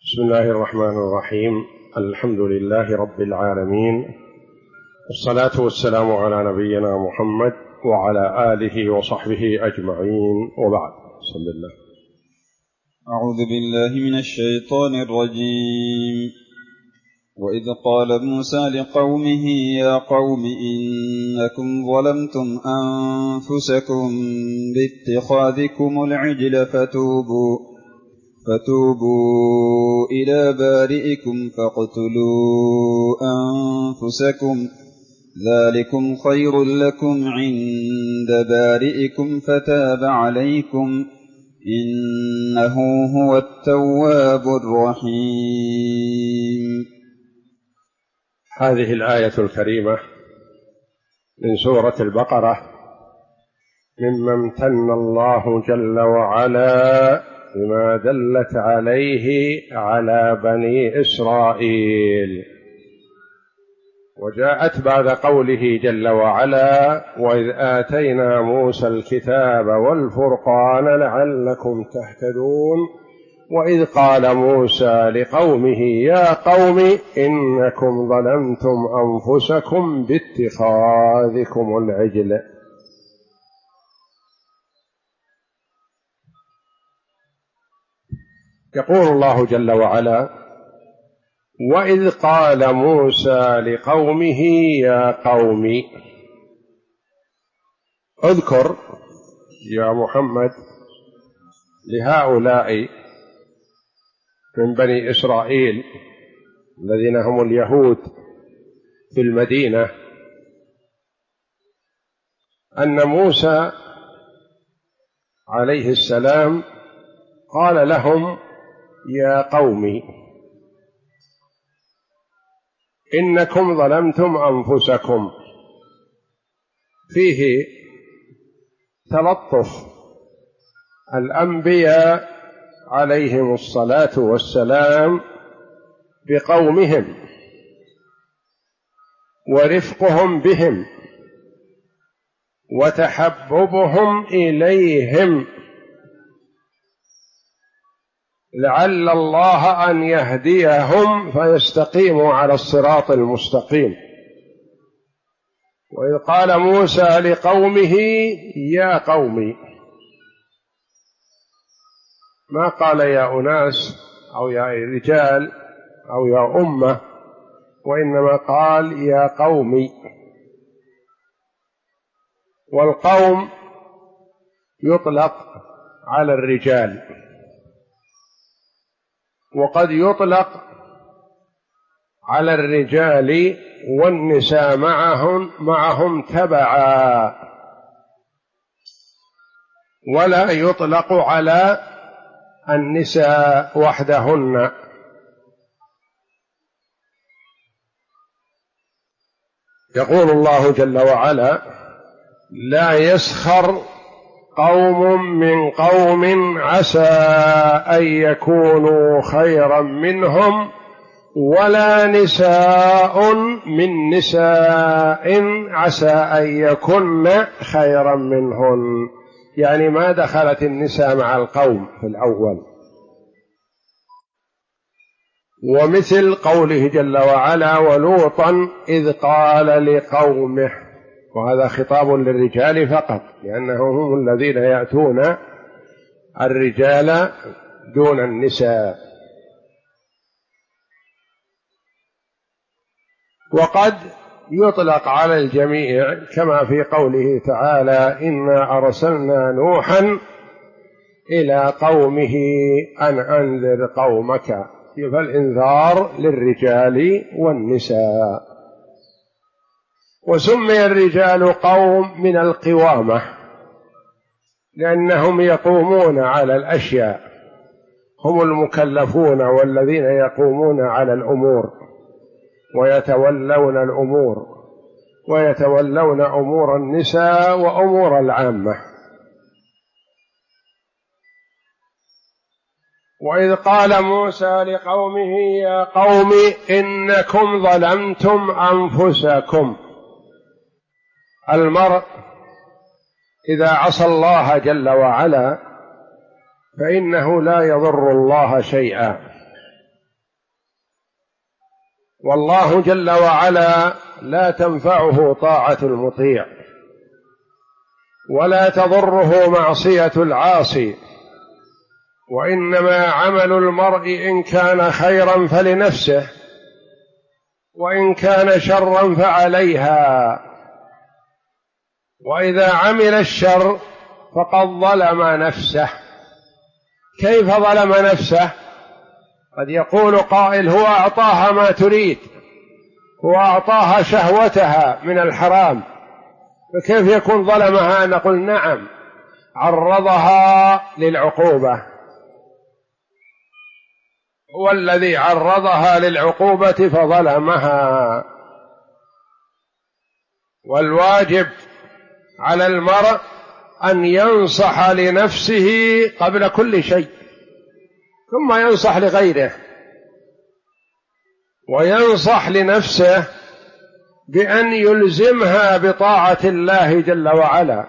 بسم الله الرحمن الرحيم. الحمد لله رب العالمين، والصلاة والسلام على نبينا محمد وعلى آله وصحبه أجمعين، وبعد. بسم الله. أعوذ بالله من الشيطان الرجيم. وإذ قال موسى لقومه يا قوم إنكم ظلمتم أنفسكم باتخاذكم العجل فتوبوا إلى بارئكم فاقتلوا أنفسكم ذلكم خير لكم عند بارئكم فتاب عليكم إنه هو التواب الرحيم. هذه الآية الكريمة من سورة البقرة مما امتن الله جل وعلا بما دلت عليه على بني إسرائيل، وجاءت بعد قوله جل وعلا: وإذ آتينا موسى الكتاب والفرقان لعلكم تهتدون. وإذ قال موسى لقومه يا قوم إنكم ظلمتم أنفسكم باتخاذكم العجل. يقول الله جل وعلا: وإذ قال موسى لقومه يا قوم. اذكر يا محمد لهؤلاء من بني إسرائيل الذين هم اليهود في المدينة أن موسى عليه السلام قال لهم يا قوم إنكم ظلمتم أنفسكم. فيه تلطف الأنبياء عليهم الصلاة والسلام بقومهم ورفقهم بهم وتحببهم إليهم، لعل الله أن يهديهم فيستقيموا على الصراط المستقيم. وإذ قال موسى لقومه يا قوم، ما قال يا أناس أو يا رجال أو يا أمة، وإنما قال يا قوم. والقوم يطلق على الرجال وقد يطلق على الرجال والنساء معهم تبعا، ولا يطلق على النساء وحدهن. يقول الله جل وعلا: لا يسخر قوم من قوم عسى أن يكونوا خيرا منهم ولا نساء من نساء عسى أن يكن خيرا منهن. يعني ما دخلت النساء مع القوم في الأول. ومثل قوله جل وعلا: ولوطا إذ قال لقومه. وهذا خطاب للرجال فقط، لأنهم هم الذين يأتون الرجال دون النساء. وقد يطلق على الجميع كما في قوله تعالى: إنا أرسلنا نوحا إلى قومه أن أنذر قومك. فالإنذار للرجال والنساء. وسمي الرجال قوم من القوامة لأنهم يقومون على الأشياء، هم المكلفون والذين يقومون على الأمور ويتولون الأمور ويتولون أمور النساء وأمور العامة. وإذ قال موسى لقومه يا قوم إنكم ظلمتم أنفسكم. المرء إذا عصى الله جل وعلا فإنه لا يضر الله شيئا، والله جل وعلا لا تنفعه طاعة المطيع ولا تضره معصية العاصي، وإنما عمل المرء إن كان خيرا فلنفسه وإن كان شرا فعليها، وإذا عمل الشر فقد ظلم نفسه. كيف ظلم نفسه؟ قد يقول قائل هو أعطاها ما تريد، هو أعطاها شهوتها من الحرام، فكيف يكون ظلمها؟ نقول نعم، عرضها للعقوبة، هو الذي عرضها للعقوبة فظلمها. والواجب على المرء أن ينصح لنفسه قبل كل شيء، ثم ينصح لغيره، وينصح لنفسه بأن يلزمها بطاعة الله جل وعلا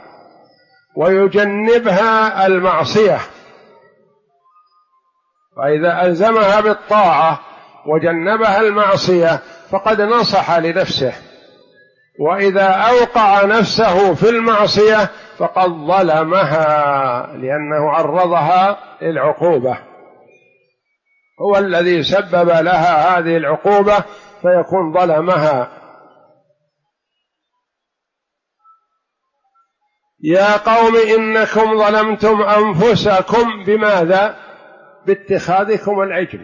ويجنبها المعصية، فإذا ألزمها بالطاعة وجنبها المعصية فقد نصح لنفسه، وإذا أوقع نفسه في المعصية فقد ظلمها، لأنه عرضها للعقوبة، هو الذي سبب لها هذه العقوبة فيكون ظلمها. يا قوم إنكم ظلمتم أنفسكم بماذا؟ باتخاذكم العجل،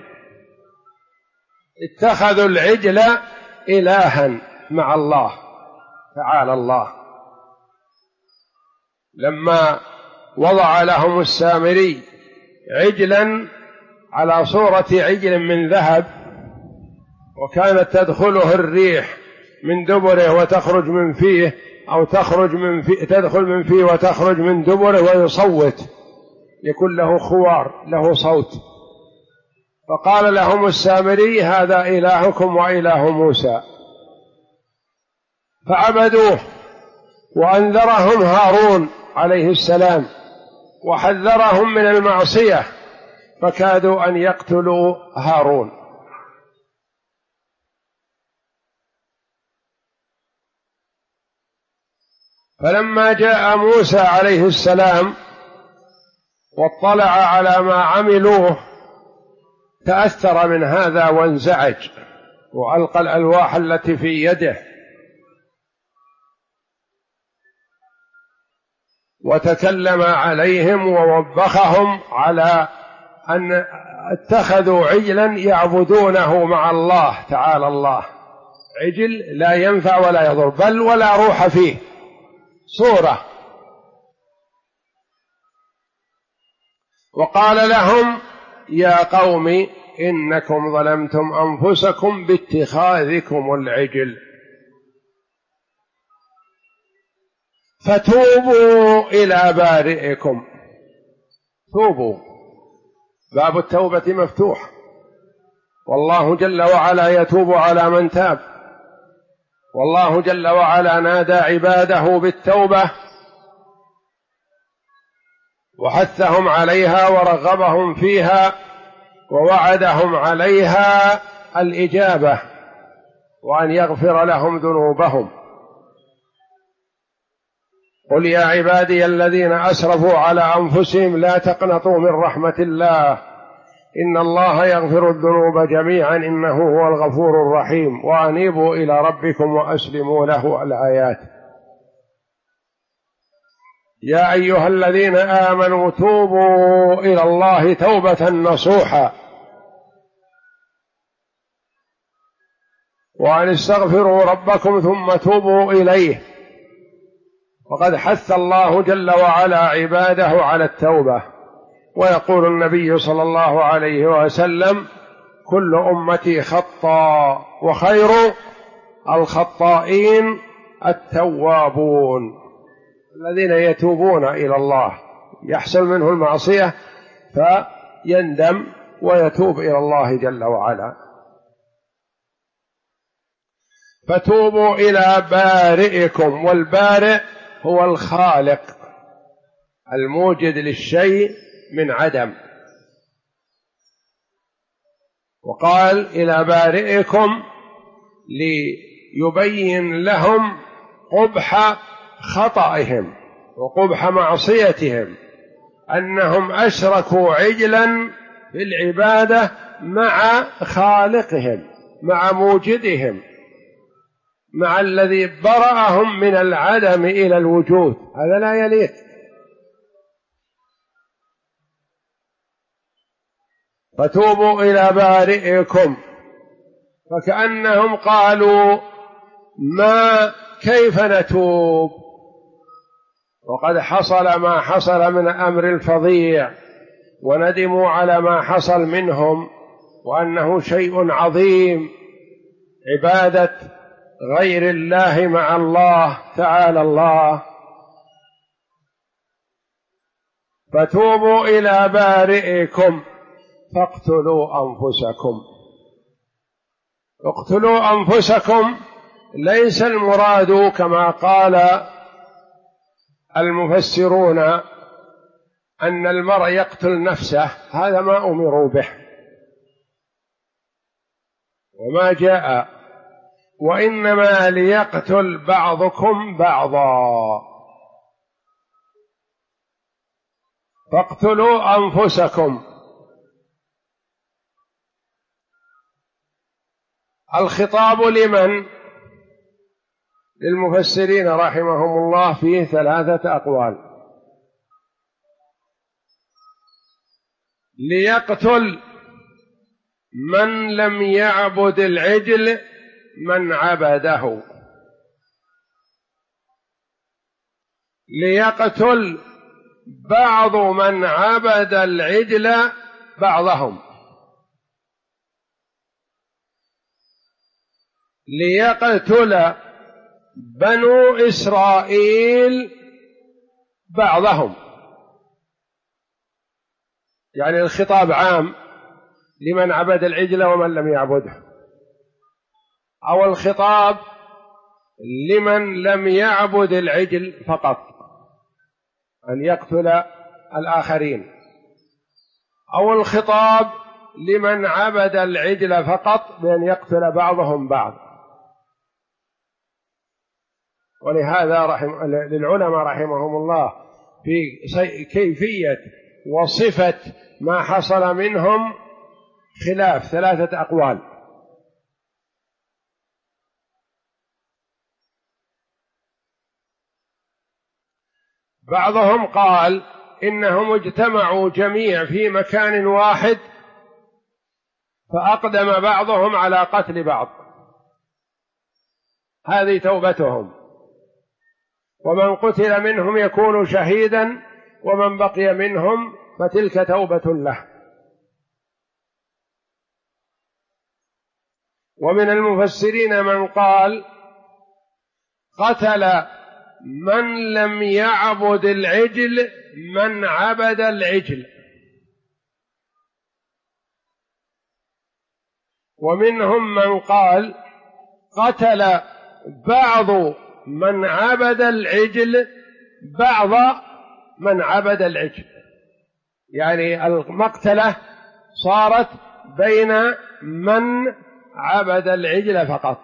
اتخذوا العجل إلها مع الله تعالى الله. لما وضع لهم السامري عجلا على صورة عجل من ذهب، وكانت تدخله الريح من دبره وتخرج من فيه، أو تدخل من فيه وتخرج من دبره، ويصوت، يكون له خوار، له صوت، فقال لهم السامري هذا إلهكم وإله موسى، فعبدوه. وأنذرهم هارون عليه السلام وحذرهم من المعصية، فكادوا أن يقتلوا هارون. فلما جاء موسى عليه السلام واطلع على ما عملوه تأثر من هذا وانزعج، وألقى الألواح التي في يده وتكلم عليهم ووبخهم على أن اتخذوا عجلا يعبدونه مع الله تعالى الله، عجل لا ينفع ولا يضر، بل ولا روح فيه، صورة. وقال لهم يا قوم إنكم ظلمتم أنفسكم باتخاذكم العجل فتوبوا إلى بارئكم. توبوا، باب التوبة مفتوح، والله جل وعلا يتوب على من تاب، والله جل وعلا نادى عباده بالتوبة وحثهم عليها ورغبهم فيها ووعدهم عليها الإجابة وأن يغفر لهم ذنوبهم. قل يا عبادي الذين أسرفوا على أنفسهم لا تقنطوا من رحمة الله إن الله يغفر الذنوب جميعا إنه هو الغفور الرحيم وأنيبوا إلى ربكم وأسلموا له الآيات. يا أيها الذين آمنوا توبوا إلى الله توبة نصوحا وأن استغفروا ربكم ثم توبوا إليه. وقد حث الله جل وعلا عباده على التوبة، ويقول النبي صلى الله عليه وسلم كل أمتي خطاء وخير الخطائين التوابون، الذين يتوبون إلى الله، يحصل منه المعصية فيندم ويتوب إلى الله جل وعلا. فتوبوا إلى بارئكم، والبارئ هو الخالق الموجد للشيء من عدم. وقال إلى بارئكم ليبين لهم قبح خطئهم وقبح معصيتهم، أنهم أشركوا عجلا في العبادة مع خالقهم، مع موجدهم، مع الذي برأهم من العدم إلى الوجود. هذا لا يليق. فتوبوا إلى بارئكم. فكأنهم قالوا ما كيف نتوب وقد حصل ما حصل من أمر الفظيع، وندموا على ما حصل منهم، وأنه شيء عظيم عبادة غير الله مع الله تعالى الله. فتوبوا إلى بارئكم فاقتلوا أنفسكم. اقتلوا أنفسكم ليس المراد كما قال المفسرون أن المرء يقتل نفسه، هذا ما أمروا به وما جاء، وإنما ليقتل بعضكم بعضا. فاقتلوا أنفسكم. الخطاب لمن؟ للمفسرين رحمهم الله فيه 3 أقوال. ليقتل من لم يعبد العجل من عبده، ليقتل بعض من عبد العجل بعضهم، ليقتل بنو إسرائيل بعضهم. يعني الخطاب عام لمن عبد العجل ومن لم يعبده، أو الخطاب لمن لم يعبد العجل فقط أن يقتل الآخرين، أو الخطاب لمن عبد العجل فقط بأن يقتل بعضهم بعض. ولهذا للعلماء رحمهم الله في كيفية وصفة ما حصل منهم خلاف 3 أقوال. بعضهم قال إنهم اجتمعوا جميع في مكان واحد فأقدم بعضهم على قتل بعض، هذه توبتهم، ومن قتل منهم يكون شهيدا، ومن بقي منهم فتلك توبة له. ومن المفسرين من قال قتل من لم يعبد العجل من عبد العجل، ومنهم من قال قتل بعض من عبد العجل بعض من عبد العجل، يعني المقتلة صارت بين من عبد العجل فقط.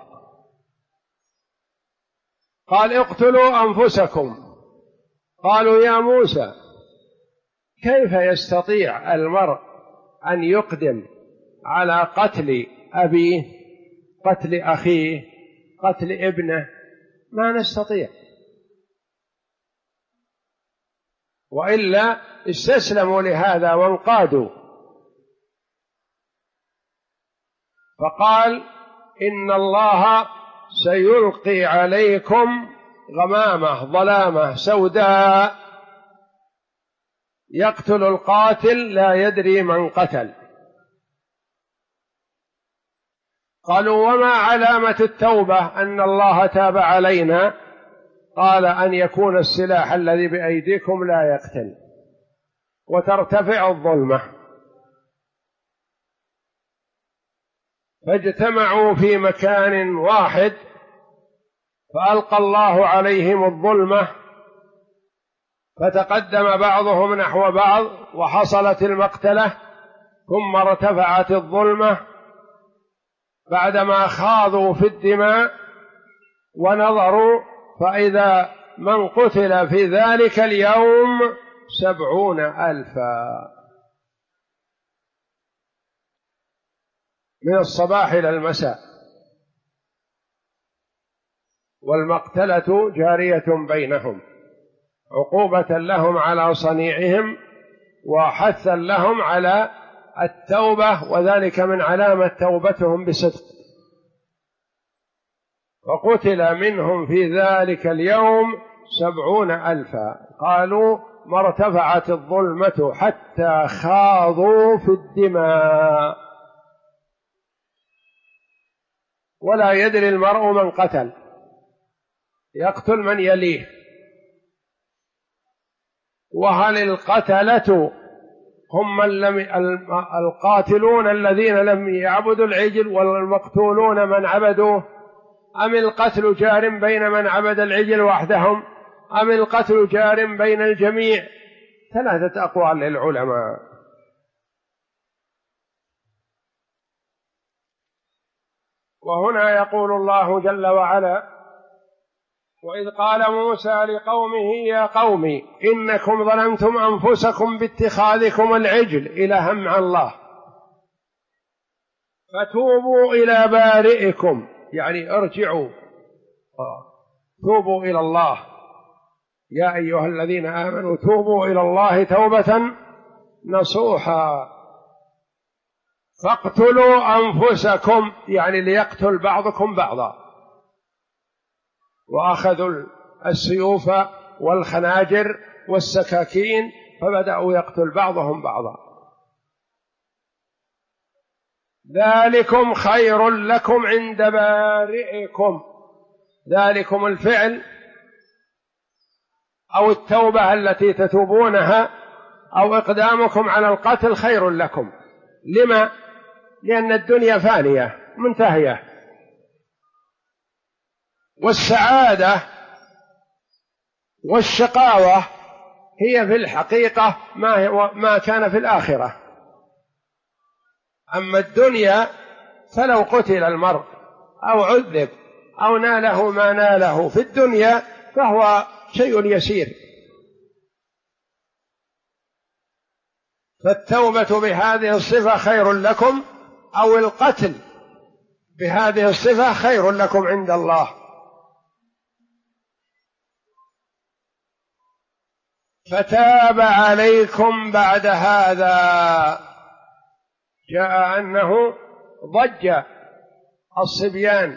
قال اقتلوا أنفسكم. قالوا يا موسى كيف يستطيع المرء أن يقدم على قتل أبيه، قتل أخيه، قتل ابنه؟ ما نستطيع، وإلا استسلموا لهذا وانقادوا. فقال إن الله سيلقي عليكم غمامة ظلامة سوداء يقتل القاتل لا يدري من قتل. قالوا وما علامة التوبة أن الله تاب علينا؟ قال أن يكون السلاح الذي بأيديكم لا يقتل وترتفع الظلمة. فاجتمعوا في مكان واحد فألقى الله عليهم الظلمة، فتقدم بعضهم نحو بعض وحصلت المقتلة، ثم ارتفعت الظلمة بعدما خاضوا في الدماء ونظروا، فإذا من قتل في ذلك اليوم 70,000 من الصباح إلى المساء، والمقتلة جارية بينهم عقوبة لهم على صنيعهم وحثا لهم على التوبة، وذلك من علامة توبتهم بصدق. فقتل منهم في ذلك اليوم 70,000. قالوا ما ارتفعت الظلمة حتى خاضوا في الدماء، ولا يدري المرء من قتل، يقتل من يليه. وهل القتلة هم القاتلون الذين لم يعبدوا العجل والمقتولون من عبدوه، أم القتل جار بين من عبد العجل وحدهم، أم القتل جار بين الجميع؟ 3 أقوال للعلماء. وهنا يقول الله جل وعلا: وإذ قال موسى لقومه يا قوم إنكم ظلمتم أنفسكم باتخاذكم العجل إلها مع الله فتوبوا إلى بارئكم، يعني ارجعوا توبوا إلى الله، يا أيها الذين آمنوا توبوا إلى الله توبة نصوحا فاقتلوا أنفسكم، يعني ليقتل بعضكم بعضا، وأخذوا السيوف والخناجر والسكاكين فبدأوا يقتل بعضهم بعضا. ذلكم خير لكم عند بارئكم، ذلكم الفعل أو التوبة التي تتوبونها أو إقدامكم على القتل خير لكم. لما؟ لأن الدنيا فانية منتهية، والسعادة والشقاوة هي في الحقيقة ما كان في الآخرة. أما الدنيا فلو قتل المرء أو عذب أو ناله ما ناله في الدنيا فهو شيء يسير. فالتوبة بهذه الصفة خير لكم، أو القتل بهذه الصفة خير لكم عند الله. فتاب عليكم بعد هذا. جاء أنه ضج الصبيان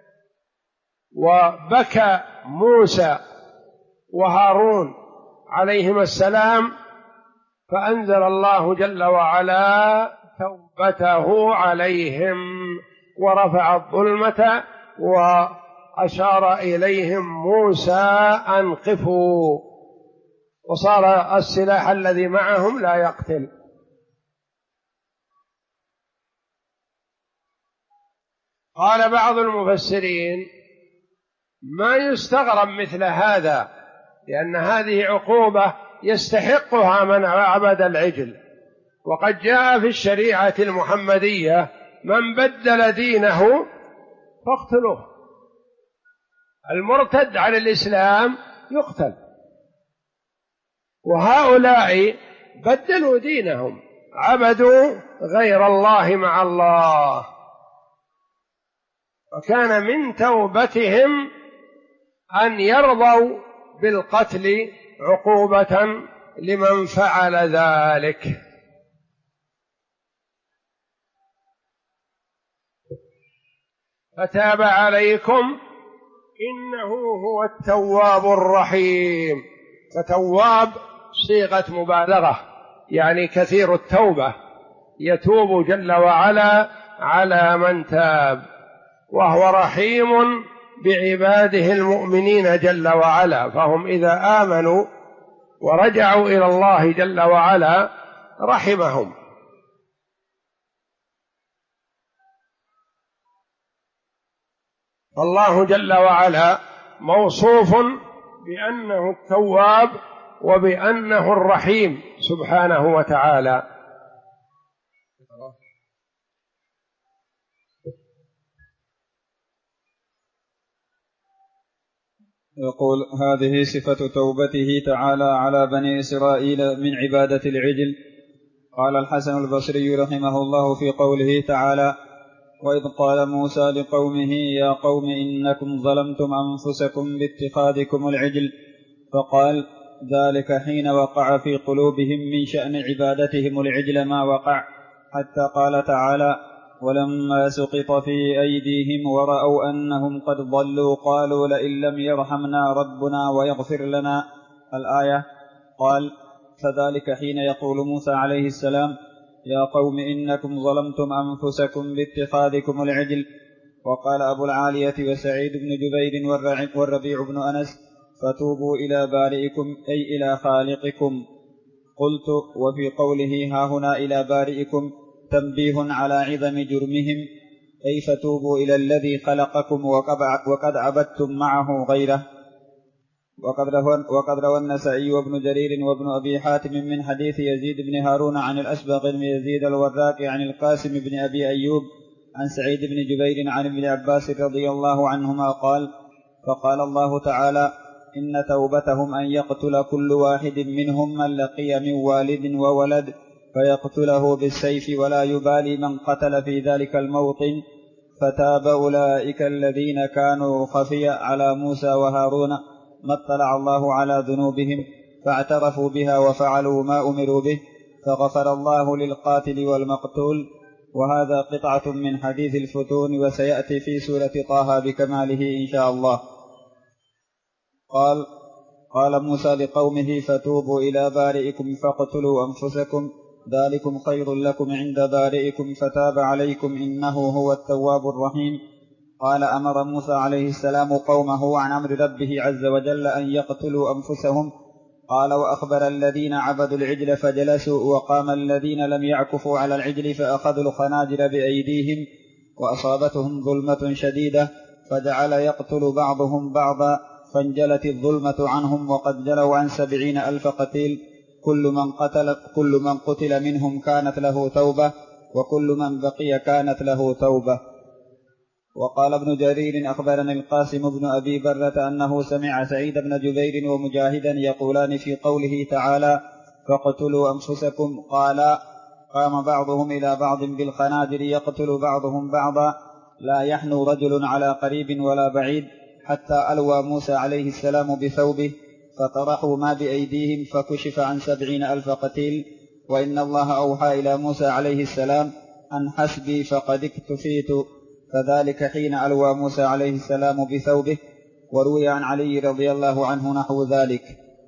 وبكى موسى وهارون عليهما السلام، فأنزل الله جل وعلا توبته عليهم ورفع الظلمة وأشار إليهم موسى أن قفوا، وصار السلاح الذي معهم لا يقتل. قال بعض المفسرين ما يستغرب مثل هذا، لأن هذه عقوبة يستحقها من عبد العجل، وقد جاء في الشريعة المحمدية من بدل دينه فاقتلوه، المرتد عن الإسلام يقتل. وهؤلاء بدلوا دينهم، عبدوا غير الله مع الله، وكان من توبتهم أن يرضوا بالقتل عقوبة لمن فعل ذلك. فتاب عليكم إنه هو التواب الرحيم. فتواب صيغة مبالغة، يعني كثير التوبة، يتوب جل وعلا على من تاب، وهو رحيم بعباده المؤمنين جل وعلا، فهم إذا آمنوا ورجعوا إلى الله جل وعلا رحمهم. فالله جل وعلا موصوف بأنه التواب وبأنه الرحيم سبحانه وتعالى. يقول: هذه صفة توبته تعالى على بني إسرائيل من عبادة العجل. قال الحسن البصري رحمه الله في قوله تعالى: وإذ قال موسى لقومه يا قوم إنكم ظلمتم أنفسكم باتخاذكم العجل، فقال: ذلك حين وقع في قلوبهم من شأن عبادتهم العجل ما وقع، حتى قال تعالى: ولما سقط في أيديهم ورأوا أنهم قد ضلوا قالوا لئن لم يرحمنا ربنا ويغفر لنا الآية. قال: فذلك حين يقول موسى عليه السلام: يا قوم إنكم ظلمتم أنفسكم باتخاذكم العجل. وقال أبو العالية وسعيد بن جبير والربيع بن أنس: فتوبوا إلى بارئكم أي إلى خالقكم. قلت: وفي قوله هاهنا إلى بارئكم تنبيه على عظم جرمهم، أي فتوبوا إلى الذي خلقكم وقد عبدتم معه غيره. وقد روى النسائي وابن جرير وابن أبي حاتم من حديث يزيد بن هارون عن الأسبغ بن يزيد الوراق عن القاسم بن أبي أيوب عن سعيد بن جبير عن ابن عباس رضي الله عنهما قال: فقال الله تعالى: إن توبتهم أن يقتل كل واحد منهم من لقي من والد وولد فيقتله بالسيف ولا يبالي من قتل في ذلك الموطن. فتاب أولئك الذين كانوا خفي على موسى وهارون ما اطلع الله على ذنوبهم فاعترفوا بها وفعلوا ما أمروا به، فغفر الله للقاتل والمقتول. وهذا قطعة من حديث الفتون، وسيأتي في سورة طه بكماله إن شاء الله. قال موسى لقومه: فتوبوا إلى بارئكم فاقتلوا أنفسكم ذلكم خير لكم عند بارئكم فتاب عليكم إنه هو التواب الرحيم. قال: أمر موسى عليه السلام قومه عن أمر ربه عز وجل أن يقتلوا أنفسهم. قال: وأخبر الذين عبدوا العجل فجلسوا، وقام الذين لم يعكفوا على العجل فأخذوا الخناجر بأيديهم وأصابتهم ظلمة شديدة فجعل يقتل بعضهم بعضا، فانجلت الظلمة عنهم وقد جلوا عن 70,000 قتيل، كل من قتل منهم كانت له توبة، وكل من بقي كانت له توبة. وقال ابن جرير: أخبرني القاسم بن أبي برة أنه سمع سعيد بن جبير ومجاهدا يقولان في قوله تعالى: فاقتلوا أنفسكم، قال: قام بعضهم إلى بعض بالخناجر يقتل بعضهم بعضا، لا يحنو رجل على قريب ولا بعيد، حتى ألوى موسى عليه السلام بثوبه فطرحوا ما بأيديهم فكشف عن 70,000 قتيل. وإن الله أوحى إلى موسى عليه السلام: أن حسبي فقد اكتفيت. فذلك حين ألوى موسى عليه السلام بثوبه. وروي عن علي رضي الله عنه نحو ذلك.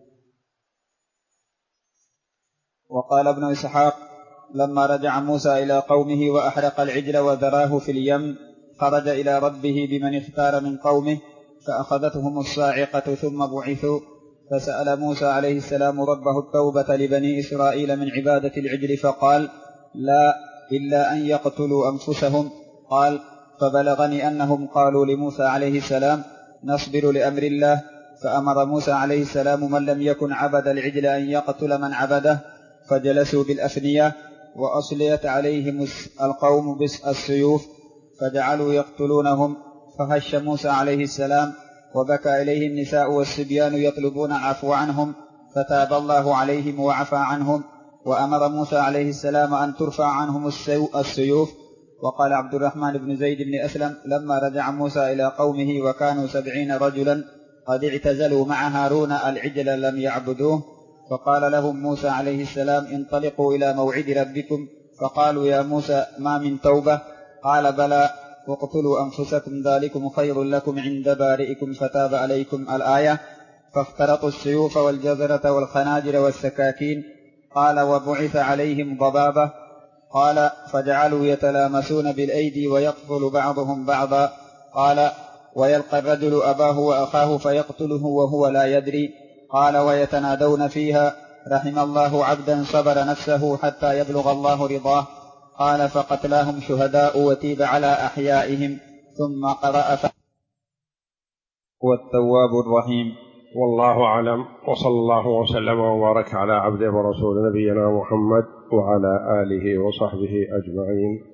وقال ابن إسحاق: لما رجع موسى إلى قومه وأحرق العجل وذراه في اليم خرج إلى ربه بمن اختار من قومه فأخذتهم الصاعقة ثم بعثوا، فسأل موسى عليه السلام ربه التوبة لبني إسرائيل من عبادة العجل فقال: لا، إلا أن يقتلوا أنفسهم. قال: فبلغني أنهم قالوا لموسى عليه السلام: نصبر لأمر الله. فأمر موسى عليه السلام من لم يكن عبد العجل أن يقتل من عبده، فجلسوا بالأفنية وأصليت عليهم القوم بالسيوف فجعلوا يقتلونهم. فهش موسى عليه السلام وبكى إليه النساء والصبيان يطلبون العفو عنهم، فتاب الله عليهم وعفى عنهم. وأمر موسى عليه السلام أن ترفع عنهم السيوف. وقال عبد الرحمن بن زيد بن أسلم: لما رجع موسى إلى قومه وكانوا 70 رجلا قد اعتزلوا مع هارون العجل لم يعبدوه، فقال لهم موسى عليه السلام: انطلقوا إلى موعد ربكم. فقالوا: يا موسى ما من توبة؟ قال: بلى، واقتلوا أنفسكم ذلكم خير لكم عند بارئكم فتاب عليكم الآية. فاخترطوا السيوف والجزرة والخناجر والسكاكين. قال: وبعث عليهم ضبابة. قال: فجعلوا يتلامسون بالأيدي ويقتل بعضهم بعضا. قال: ويلقى الرجل أباه وأخاه فيقتله وهو لا يدري. قال: ويتنادون فيها: رحم الله عبدا صبر نفسه حتى يبلغ الله رضاه. قال: فقتلاهم شهداء وتيب على أحيائهم. ثم قرأ: هو التواب الرحيم. والله أعلم، وصلى الله وسلم وبارك على عبده ورسول نبينا محمد وعلى آله وصحبه أجمعين.